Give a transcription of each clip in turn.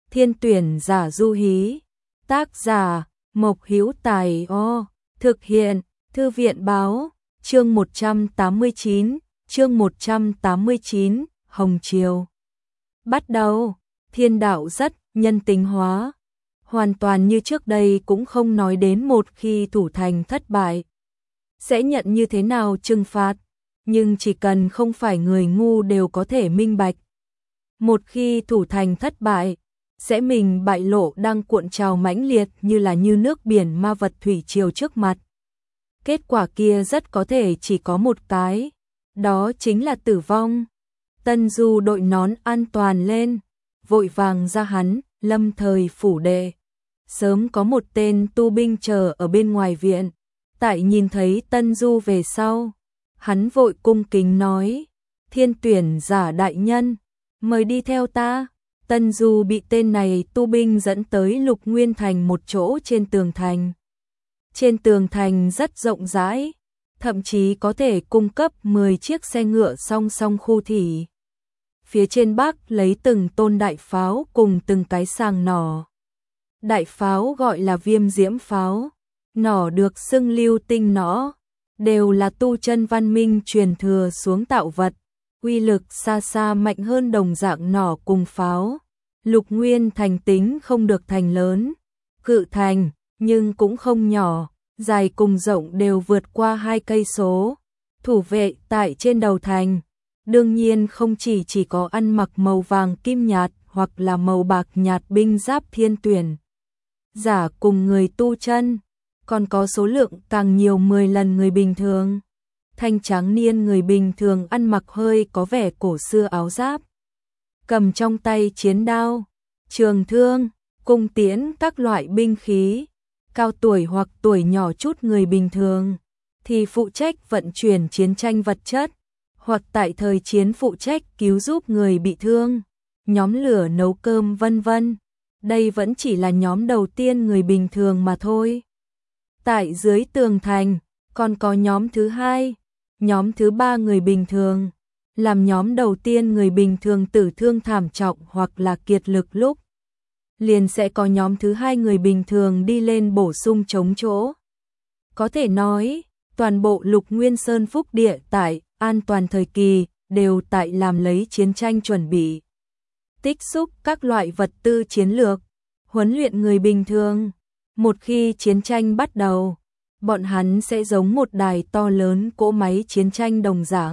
Thiên tuyển giả du hí. Tác giả Mộc Hữu Tài. Thực hiện Thư viện báo. Chương 189, Hồng Triều. Bắt đầu, thiên đạo rất nhân tính hóa. Hoàn toàn như trước đây cũng không nói đến một khi thủ thành thất bại sẽ nhận như thế nào trừng phạt, nhưng chỉ cần không phải người ngu đều có thể minh bạch. Một khi thủ thành thất bại, sẽ mình bại lộ đang cuộn trào mãnh liệt như nước biển ma vật thủy triều trước mặt. Kết quả kia rất có thể chỉ có một cái, đó chính là tử vong. Tân Du đội nón an toàn lên, vội vàng ra hắn Lâm Thời phủ đệ. Sớm có một tên tu binh chờ ở bên ngoài viện. Tại nhìn thấy Tân Du về sau, hắn vội cung kính nói: Thiên tuyển giả đại nhân, mời đi theo ta. Tân Du bị tên này tu binh dẫn tới Lục Nguyên Thành một chỗ trên tường thành. Trên tường thành rất rộng rãi, thậm chí có thể cung cấp 10 chiếc xe ngựa song song khu thỉ. Phía trên bắc lấy từng tôn đại pháo cùng từng cái sàng nỏ. Đại pháo gọi là Viêm Diễm pháo, nỏ được xưng Lưu Tinh nỏ, đều là tu chân văn minh truyền thừa xuống tạo vật, uy lực xa xa mạnh hơn đồng dạng nỏ cùng pháo. Lục Nguyên Thành tính không được thành lớn, cự thành, nhưng cũng không nhỏ, dài cùng rộng đều vượt qua 2 cây số. Thủ vệ tại trên đầu thành, đương nhiên không chỉ có ăn mặc màu vàng kim nhạt hoặc là màu bạc nhạt binh giáp thiên tuyển giả cùng người tu chân, còn có số lượng càng nhiều 10 lần người bình thường. Thanh tráng niên người bình thường ăn mặc hơi có vẻ cổ xưa áo giáp, cầm trong tay chiến đao, trường thương, cung tiễn các loại binh khí. Cao tuổi hoặc tuổi nhỏ chút người bình thường thì phụ trách vận chuyển chiến tranh vật chất, hoặc tại thời chiến phụ trách cứu giúp người bị thương, nhóm lửa nấu cơm vân vân. Đây vẫn chỉ là nhóm đầu tiên người bình thường mà thôi. Tại dưới tường thành còn có nhóm thứ hai, nhóm thứ ba người bình thường. Làm nhóm đầu tiên người bình thường tử thương thảm trọng hoặc là kiệt lực lúc, liền sẽ có nhóm thứ hai người bình thường đi lên bổ sung chống chỗ. Có thể nói, toàn bộ Lục Nguyên Sơn Phúc Địa tại an toàn thời kỳ đều tại làm lấy chiến tranh chuẩn bị. Tích xúc các loại vật tư chiến lược, huấn luyện người bình thường. Một khi chiến tranh bắt đầu, bọn hắn sẽ giống một đài to lớn cỗ máy chiến tranh đồng dạng.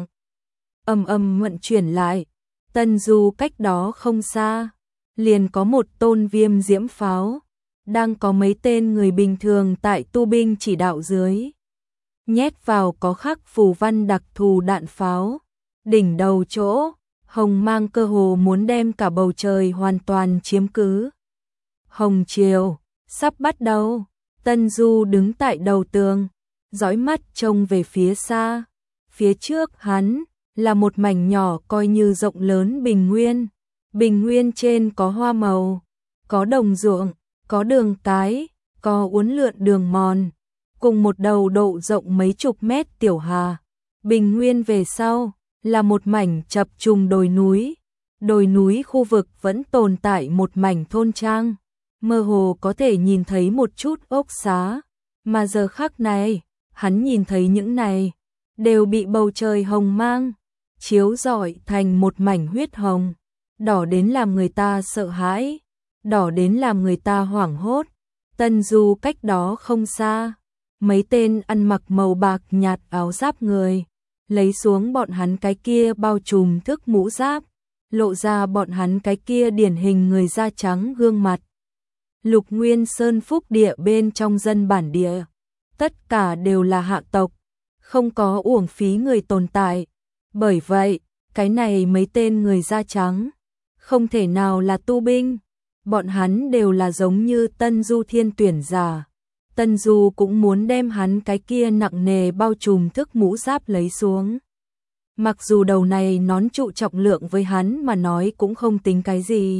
Ầm ầm vận chuyển lại, Tân Du cách đó không xa, liền có một tôn Viêm Diễm pháo, đang có mấy tên người bình thường tại tu binh chỉ đạo dưới. Nhét vào có khắc phù văn đặc thù đạn pháo, đỉnh đầu chỗ, hồng mang cơ hồ muốn đem cả bầu trời hoàn toàn chiếm cứ. Hồng Triều, sắp bắt đầu. Tân Du đứng tại đầu tường, dõi mắt trông về phía xa. Phía trước hắn là một mảnh nhỏ coi như rộng lớn bình nguyên. Bình nguyên trên có hoa màu, có đồng ruộng, có đường cái, có uốn lượn đường mòn, cùng một đầu độ rộng mấy chục mét tiểu hà. Bình nguyên về sau là một mảnh chập trùng đồi núi. Đồi núi khu vực vẫn tồn tại một mảnh thôn trang, mơ hồ có thể nhìn thấy một chút ốc xá, mà giờ khắc này, hắn nhìn thấy những này đều bị bầu trời hồng mang chiếu rọi thành một mảnh huyết hồng, đỏ đến làm người ta sợ hãi, đỏ đến làm người ta hoảng hốt. Tân Du cách đó không xa, mấy tên ăn mặc màu bạc nhạt áo giáp người, lấy xuống bọn hắn cái kia bao trùm thức mũ giáp, lộ ra bọn hắn cái kia điển hình người da trắng gương mặt. Lục Nguyên Sơn Phúc Địa bên trong dân bản địa, tất cả đều là hạ tộc, không có uổng phí người tồn tại. Bởi vậy, cái này mấy tên người da trắng không thể nào là tu binh, bọn hắn đều là giống như Tân Du thiên tuyển giả. Tân Du cũng muốn đem hắn cái kia nặng nề bao trùm thức mũ giáp lấy xuống. Mặc dù đầu này nón trụ trọng lượng với hắn mà nói cũng không tính cái gì.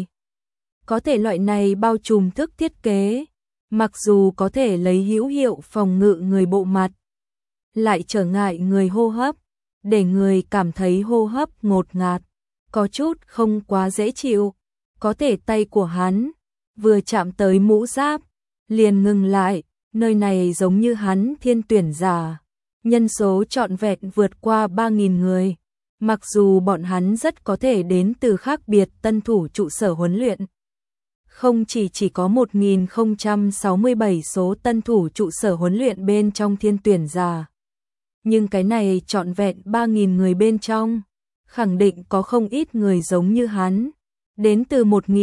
Có thể loại này bao trùm thức thiết kế, mặc dù có thể lấy hữu hiệu phòng ngự người bộ mặt, lại trở ngại người hô hấp, để người cảm thấy hô hấp ngột ngạt, có chút không quá dễ chịu. Có thể tay của hắn vừa chạm tới mũ giáp, liền ngừng lại, nơi này giống như hắn thiên tuyển giả. Nhân số trọn vẹn vượt qua 3.000 người, mặc dù bọn hắn rất có thể đến từ khác biệt tân thủ trụ sở huấn luyện. Không chỉ có 1067 số tân thủ trụ sở huấn luyện bên trong thiên tuyển giả. Nhưng cái này trọn vẹn 3.000 người bên trong, khẳng định có không ít người giống như hắn, đến từ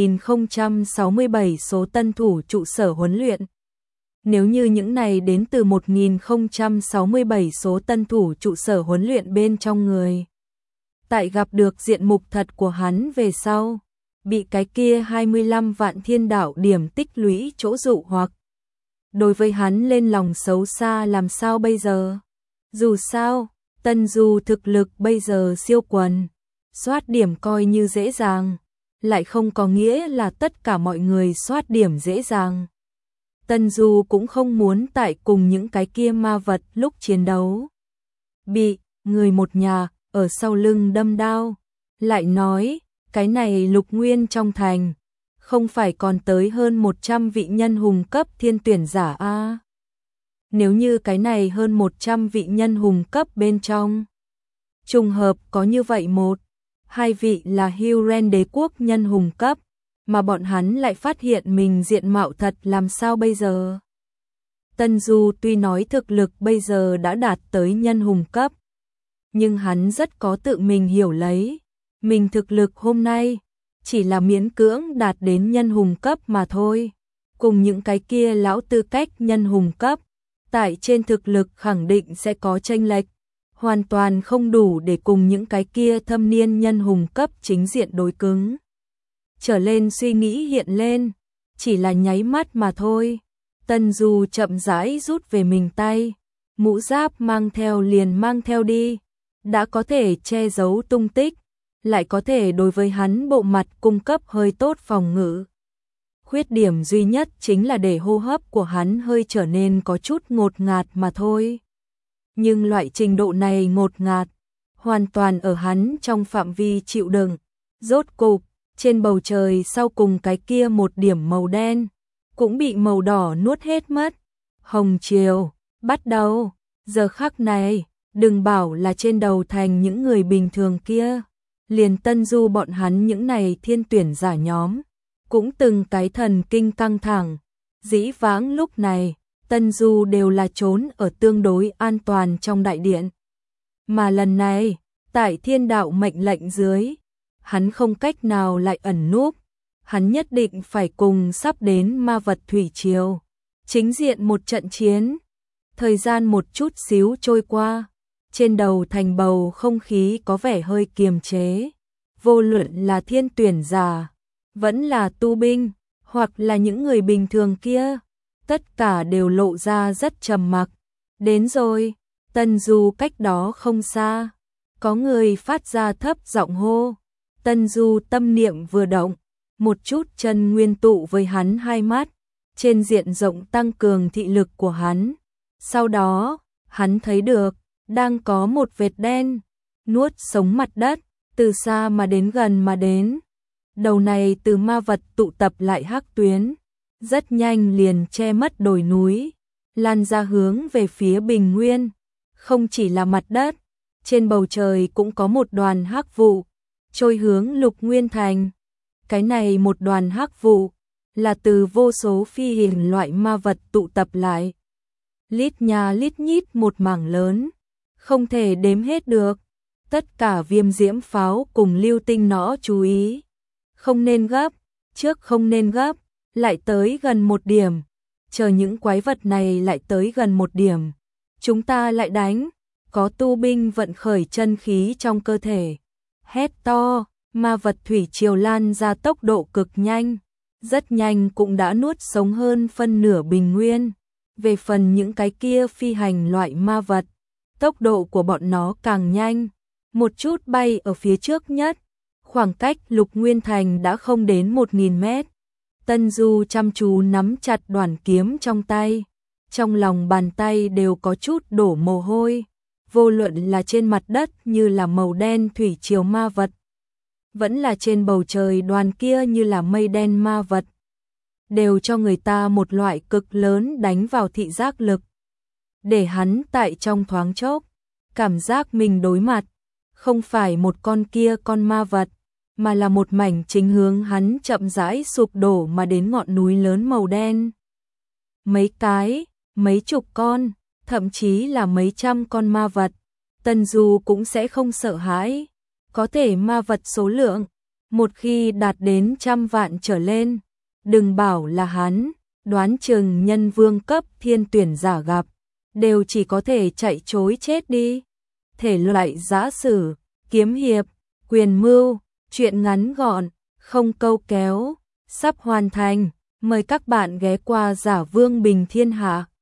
1067 số tân thủ trụ sở huấn luyện. Nếu như những này đến từ 1067 số tân thủ trụ sở huấn luyện bên trong người, tại gặp được diện mục thật của hắn về sau, bị cái kia 25 vạn thiên đạo điểm tích lũy chỗ dụ hoặc đối với hắn lên lòng xấu xa làm sao bây giờ? Dù sao, Tân Du thực lực bây giờ siêu quần, soát điểm coi như dễ dàng, lại không có nghĩa là tất cả mọi người soát điểm dễ dàng. Tân Du cũng không muốn tại cùng những cái kia ma vật lúc chiến đấu bị người một nhà ở sau lưng đâm đao, lại nói, cái này Lục Nguyên trong thành, không phải còn tới hơn 100 vị nhân hùng cấp thiên tuyển giả a. Nếu như cái này hơn 100 vị nhân hùng cấp bên trong, trùng hợp có như vậy một, hai vị là Huron đế quốc nhân hùng cấp, mà bọn hắn lại phát hiện mình diện mạo thật làm sao bây giờ? Tân Du tuy nói thực lực bây giờ đã đạt tới nhân hùng cấp, nhưng hắn rất có tự mình hiểu lấy, mình thực lực hôm nay chỉ là miễn cưỡng đạt đến nhân hùng cấp mà thôi, cùng những cái kia lão tư cách nhân hùng cấp, tại trên thực lực khẳng định sẽ có chênh lệch, hoàn toàn không đủ để cùng những cái kia thâm niên nhân hùng cấp chính diện đối cứng. Trở lên suy nghĩ hiện lên, chỉ là nháy mắt mà thôi. Tân Du chậm rãi rút về mình tay, mũ giáp mang theo liền mang theo đi, đã có thể che giấu tung tích, lại có thể đối với hắn bộ mặt cung cấp hơi tốt phòng ngự. Khuyết điểm duy nhất chính là để hô hấp của hắn hơi trở nên có chút ngột ngạt mà thôi. Nhưng loại trình độ này ngột ngạt, hoàn toàn ở hắn trong phạm vi chịu đựng. Rốt cục, trên bầu trời sau cùng cái kia một điểm màu đen, cũng bị màu đỏ nuốt hết mất. Hồng chiều, bắt đầu, giờ khắc này, đừng bảo là trên đầu thành những người bình thường kia, liền Tân Du bọn hắn những này thiên tuyển giả nhóm, cũng từng cái thần kinh căng thẳng. Dĩ vãng lúc này, Tân Du đều là trốn ở tương đối an toàn trong đại điện. Mà lần này, tại thiên đạo mệnh lệnh dưới, hắn không cách nào lại ẩn núp, hắn nhất định phải cùng sắp đến ma vật thủy triều chính diện một trận chiến. Thời gian một chút xíu trôi qua, trên đầu thành bầu không khí có vẻ hơi kiềm chế. Vô luận là thiên tuyển giả, vẫn là tu binh, hoặc là những người bình thường kia, tất cả đều lộ ra rất trầm mặc. Đến rồi, Tân Du cách đó không xa, có người phát ra thấp giọng hô. Tân Du tâm niệm vừa động, một chút chân nguyên tụ với hắn hai mắt, trên diện rộng tăng cường thị lực của hắn. Sau đó, hắn thấy được, đang có một vệt đen, nuốt sống mặt đất, từ xa mà đến gần mà đến. Đầu này từ ma vật tụ tập lại hắc tuyến, rất nhanh liền che mất đồi núi, lan ra hướng về phía bình nguyên. Không chỉ là mặt đất, trên bầu trời cũng có một đoàn hắc vụ, trôi hướng Lục Nguyên Thành. Cái này một đoàn hắc vụ, là từ vô số phi hình loại ma vật tụ tập lại. Lít nhà lít nhít một mảng lớn, không thể đếm hết được. Tất cả viêm diễm pháo cùng lưu tinh nõ chú ý. Không nên gấp, trước không nên gấp, lại tới gần một điểm. Chờ những quái vật này lại tới gần một điểm, chúng ta lại đánh. Có tu binh vận khởi chân khí trong cơ thể, hét to, ma vật thủy triều lan ra tốc độ cực nhanh, rất nhanh cũng đã nuốt sống hơn phân nửa bình nguyên. Về phần những cái kia phi hành loại ma vật, tốc độ của bọn nó càng nhanh, một chút bay ở phía trước nhất, khoảng cách Lục Nguyên Thành đã không đến 1.000 mét. Tân Du chăm chú nắm chặt đoản kiếm trong tay, trong lòng bàn tay đều có chút đổ mồ hôi. Vô luận là trên mặt đất như là màu đen thủy triều ma vật, vẫn là trên bầu trời đoàn kia như là mây đen ma vật, đều cho người ta một loại cực lớn đánh vào thị giác lực. Để hắn tại trong thoáng chốc, cảm giác mình đối mặt, không phải một con kia con ma vật, mà là một mảnh chính hướng hắn chậm rãi sụp đổ mà đến ngọn núi lớn màu đen. Mấy cái, mấy chục con, thậm chí là mấy trăm con ma vật, Tần Du cũng sẽ không sợ hãi. Có thể ma vật số lượng, một khi đạt đến 100 vạn trở lên, đừng bảo là hắn, đoán chừng nhân vương cấp thiên tuyển giả gặp, đều chỉ có thể chạy trối chết đi. Thể loại giã sử, kiếm hiệp, quyền mưu, truyện ngắn gọn, không câu kéo, sắp hoàn thành. Mời các bạn ghé qua Giả Vương Bình Thiên Hạ.